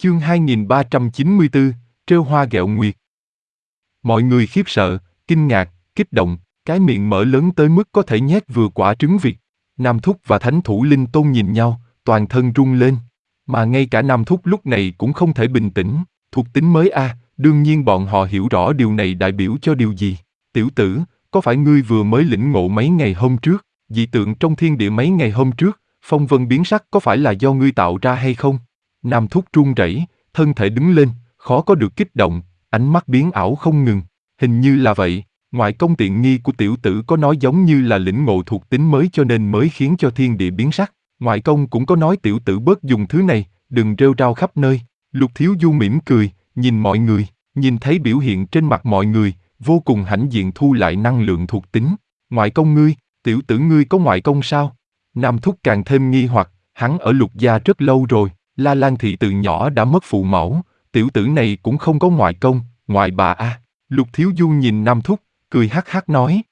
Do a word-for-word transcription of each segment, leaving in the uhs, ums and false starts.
Chương hai nghìn ba trăm chín mươi tư, trêu hoa ghẹo nguyệt. Mọi người khiếp sợ, kinh ngạc, kích động, cái miệng mở lớn tới mức có thể nhét vừa quả trứng vịt. Nam Thúc và Thánh Thủ Linh Tôn nhìn nhau, toàn thân run lên. Mà ngay cả Nam Thúc lúc này cũng không thể bình tĩnh. Thuộc tính mới a, à, đương nhiên bọn họ hiểu rõ điều này đại biểu cho điều gì. Tiểu tử, có phải ngươi vừa mới lĩnh ngộ mấy ngày hôm trước, dị tượng trong thiên địa mấy ngày hôm trước, phong vân biến sắc có phải là do ngươi tạo ra hay không? Nam Thúc run rẩy, thân thể đứng lên, khó có được kích động, ánh mắt biến ảo không ngừng. Hình như là vậy, ngoại công tiện nghi của tiểu tử có nói giống như là lĩnh ngộ thuộc tính mới cho nên mới khiến cho thiên địa biến sắc. Ngoại công cũng có nói tiểu tử bớt dùng thứ này, đừng rêu rao khắp nơi. Lục Thiếu Du mỉm cười, nhìn mọi người, nhìn thấy biểu hiện trên mặt mọi người, vô cùng hãnh diện thu lại năng lượng thuộc tính. Ngoại công ngươi, tiểu tử ngươi có ngoại công sao? Nam Thúc càng thêm nghi hoặc, hắn ở Lục gia rất lâu rồi, La Lan thị từ nhỏ đã mất phụ mẫu, tiểu tử này cũng không có ngoại công, ngoại bà a. À. Lục Thiếu Du nhìn Nam Thúc, cười hắc hắc nói.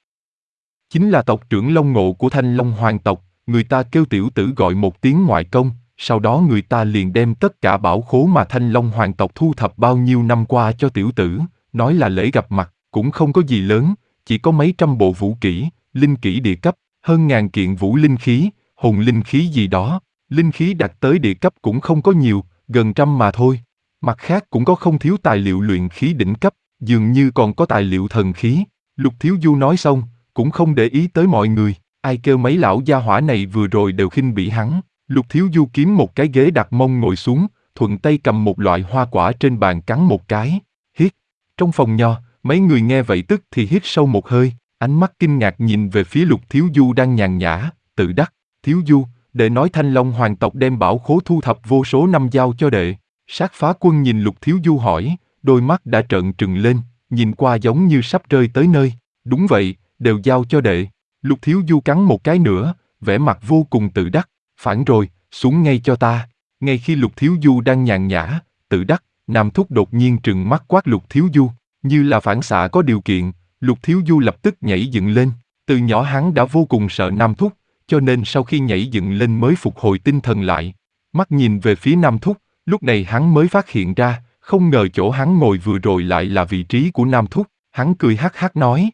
Chính là tộc trưởng Long Ngộ của Thanh Long Hoàng tộc, người ta kêu tiểu tử gọi một tiếng ngoại công, sau đó người ta liền đem tất cả bảo khố mà Thanh Long Hoàng tộc thu thập bao nhiêu năm qua cho tiểu tử, nói là lễ gặp mặt, cũng không có gì lớn, chỉ có mấy trăm bộ vũ kỹ, linh kỹ địa cấp, hơn ngàn kiện vũ linh khí, hồn linh khí gì đó, linh khí đạt tới địa cấp cũng không có nhiều, gần trăm mà thôi. Mặt khác cũng có không thiếu tài liệu luyện khí đỉnh cấp, dường như còn có tài liệu thần khí. Lục Thiếu Du nói xong, cũng không để ý tới mọi người, ai kêu mấy lão gia hỏa này vừa rồi đều khinh bỉ hắn. Lục Thiếu Du kiếm một cái ghế đặt mông ngồi xuống, thuận tay cầm một loại hoa quả trên bàn cắn một cái, hít. Trong phòng nho, mấy người nghe vậy tức thì hít sâu một hơi, ánh mắt kinh ngạc nhìn về phía Lục Thiếu Du đang nhàn nhã, tự đắc. Thiếu Du, đệ nói Thanh Long Hoàng tộc đem bảo khố thu thập vô số năm giao cho đệ. Sát Phá Quân nhìn Lục Thiếu Du hỏi, đôi mắt đã trợn trừng lên, nhìn qua giống như sắp rơi tới nơi. Đúng vậy, đều giao cho đệ. Lục Thiếu Du cắn một cái nữa, vẻ mặt vô cùng tự đắc. Phản rồi, xuống ngay cho ta. Ngay khi Lục Thiếu Du đang nhàn nhã, tự đắc, Nam Thúc đột nhiên trừng mắt quát Lục Thiếu Du, như là phản xạ có điều kiện. Lục Thiếu Du lập tức nhảy dựng lên. Từ nhỏ hắn đã vô cùng sợ Nam Thúc, cho nên sau khi nhảy dựng lên mới phục hồi tinh thần lại. Mắt nhìn về phía Nam Thúc, lúc này hắn mới phát hiện ra, không ngờ chỗ hắn ngồi vừa rồi lại là vị trí của Nam Thúc. Hắn cười hắc hắc nói.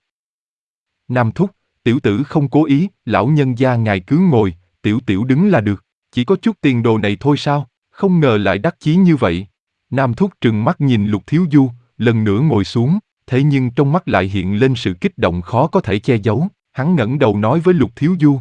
Nam Thúc, tiểu tử không cố ý, lão nhân gia ngài cứ ngồi, tiểu tiểu đứng là được. Chỉ có chút tiền đồ này thôi sao, không ngờ lại đắc chí như vậy. Nam Thúc trừng mắt nhìn Lục Thiếu Du, lần nữa ngồi xuống, thế nhưng trong mắt lại hiện lên sự kích động khó có thể che giấu. Hắn ngẩng đầu nói với Lục Thiếu Du.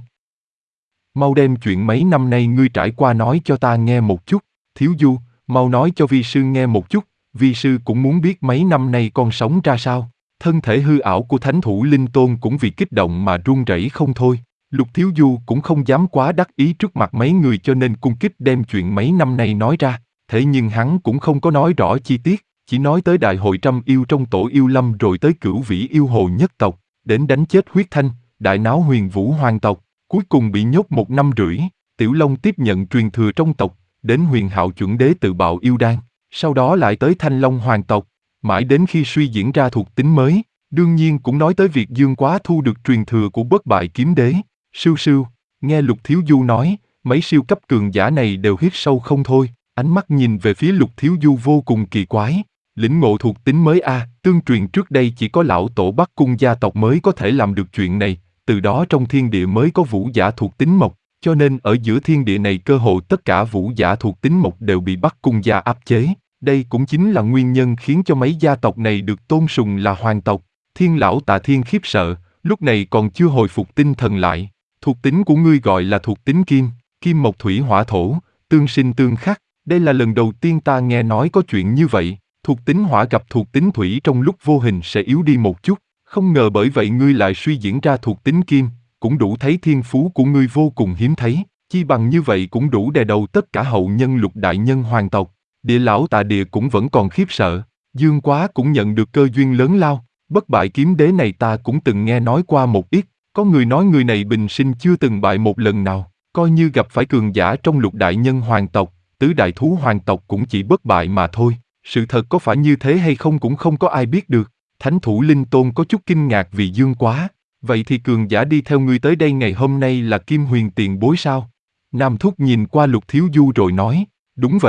Mau đem chuyện mấy năm nay ngươi trải qua nói cho ta nghe một chút. Thiếu Du, mau nói cho vi sư nghe một chút, vi sư cũng muốn biết mấy năm nay con sống ra sao. Thân thể hư ảo của Thánh Thủ Linh Tôn cũng vì kích động mà run rẩy không thôi. Lục Thiếu Du cũng không dám quá đắc ý trước mặt mấy người cho nên cung kích đem chuyện mấy năm nay nói ra. Thế nhưng hắn cũng không có nói rõ chi tiết, chỉ nói tới đại hội trăm yêu trong tổ yêu lâm rồi tới cửu vĩ yêu hồ nhất tộc, đến đánh chết huyết thanh, đại náo huyền vũ hoàng tộc, cuối cùng bị nhốt một năm rưỡi. Tiểu Long tiếp nhận truyền thừa trong tộc, đến huyền hạo chuẩn đế tự bạo yêu đan, sau đó lại tới Thanh Long hoàng tộc, mãi đến khi suy diễn ra thuộc tính mới, đương nhiên cũng nói tới việc Dương Quá thu được truyền thừa của bất bại kiếm đế. Sưu sưu, nghe Lục Thiếu Du nói, mấy siêu cấp cường giả này đều hít sâu không thôi, ánh mắt nhìn về phía Lục Thiếu Du vô cùng kỳ quái. Lĩnh ngộ thuộc tính mới a, à, tương truyền trước đây chỉ có lão tổ Bắc Cung gia tộc mới có thể làm được chuyện này, từ đó trong thiên địa mới có vũ giả thuộc tính mộc, cho nên ở giữa thiên địa này cơ hồ tất cả vũ giả thuộc tính mộc đều bị Bắc Cung gia áp chế. Đây cũng chính là nguyên nhân khiến cho mấy gia tộc này được tôn sùng là hoàng tộc. Thiên lão Tạ Thiên khiếp sợ, lúc này còn chưa hồi phục tinh thần lại. Thuộc tính của ngươi gọi là thuộc tính kim, kim mộc thủy hỏa thổ, tương sinh tương khắc. Đây là lần đầu tiên ta nghe nói có chuyện như vậy. Thuộc tính hỏa gặp thuộc tính thủy trong lúc vô hình sẽ yếu đi một chút. Không ngờ bởi vậy ngươi lại suy diễn ra thuộc tính kim, cũng đủ thấy thiên phú của ngươi vô cùng hiếm thấy. Chi bằng như vậy cũng đủ đè đầu tất cả hậu nhân Lục đại nhân hoàng tộc. Địa lão Tạ Địa cũng vẫn còn khiếp sợ. Dương Quá cũng nhận được cơ duyên lớn lao. Bất bại kiếm đế này ta cũng từng nghe nói qua một ít. Có người nói người này bình sinh chưa từng bại một lần nào. Coi như gặp phải cường giả trong Lục đại nhân hoàng tộc, tứ đại thú hoàng tộc cũng chỉ bất bại mà thôi. Sự thật có phải như thế hay không cũng không có ai biết được. Thánh Thủ Linh Tôn có chút kinh ngạc vì Dương Quá. Vậy thì cường giả đi theo ngươi tới đây ngày hôm nay là Kim Huyền tiền bối sao? Nam Thúc nhìn qua Lục Thiếu Du rồi nói, đúng vậy.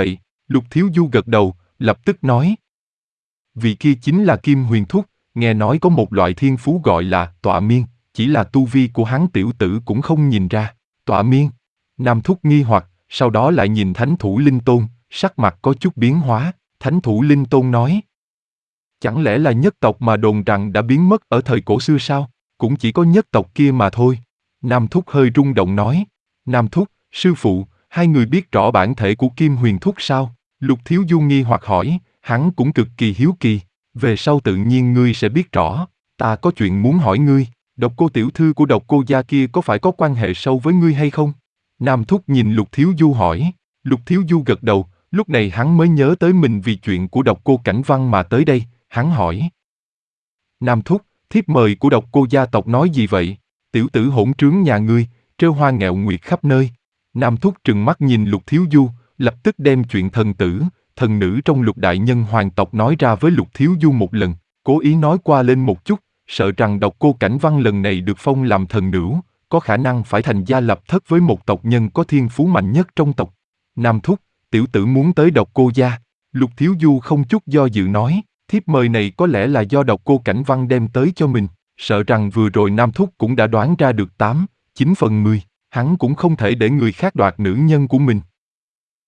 Lục Thiếu Du gật đầu, lập tức nói. Vị kia chính là Kim Huyền Thúc, nghe nói có một loại thiên phú gọi là tọa miên, chỉ là tu vi của hắn tiểu tử cũng không nhìn ra. Tọa miên. Nam Thúc nghi hoặc, sau đó lại nhìn Thánh Thủ Linh Tôn, sắc mặt có chút biến hóa. Thánh Thủ Linh Tôn nói. Chẳng lẽ là nhất tộc mà đồn rằng đã biến mất ở thời cổ xưa sao? Cũng chỉ có nhất tộc kia mà thôi. Nam Thúc hơi rung động nói. Nam Thúc, sư phụ, hai người biết rõ bản thể của Kim Huyền Thúc sao? Lục Thiếu Du nghi hoặc hỏi, hắn cũng cực kỳ hiếu kỳ. Về sau tự nhiên ngươi sẽ biết rõ. Ta có chuyện muốn hỏi ngươi, Độc Cô tiểu thư của Độc Cô gia kia có phải có quan hệ sâu với ngươi hay không? Nam Thúc nhìn Lục Thiếu Du hỏi. Lục Thiếu Du gật đầu, lúc này hắn mới nhớ tới mình vì chuyện của Độc Cô Cảnh Văn mà tới đây, hắn hỏi. Nam Thúc, thiếp mời của Độc Cô gia tộc nói gì vậy? Tiểu tử hỗn trướng nhà ngươi, trêu hoa nghẹo nguyệt khắp nơi. Nam Thúc trừng mắt nhìn Lục Thiếu Du, lập tức đem chuyện thần tử, thần nữ trong Lục đại nhân hoàng tộc nói ra với Lục Thiếu Du một lần, cố ý nói qua lên một chút, sợ rằng Độc Cô Cảnh Văn lần này được phong làm thần nữ, có khả năng phải thành gia lập thất với một tộc nhân có thiên phú mạnh nhất trong tộc. Nam Thúc, tiểu tử muốn tới Độc Cô gia. Lục Thiếu Du không chút do dự nói, thiếp mời này có lẽ là do Độc Cô Cảnh Văn đem tới cho mình, sợ rằng vừa rồi Nam Thúc cũng đã đoán ra được tám, chín phần mười, hắn cũng không thể để người khác đoạt nữ nhân của mình.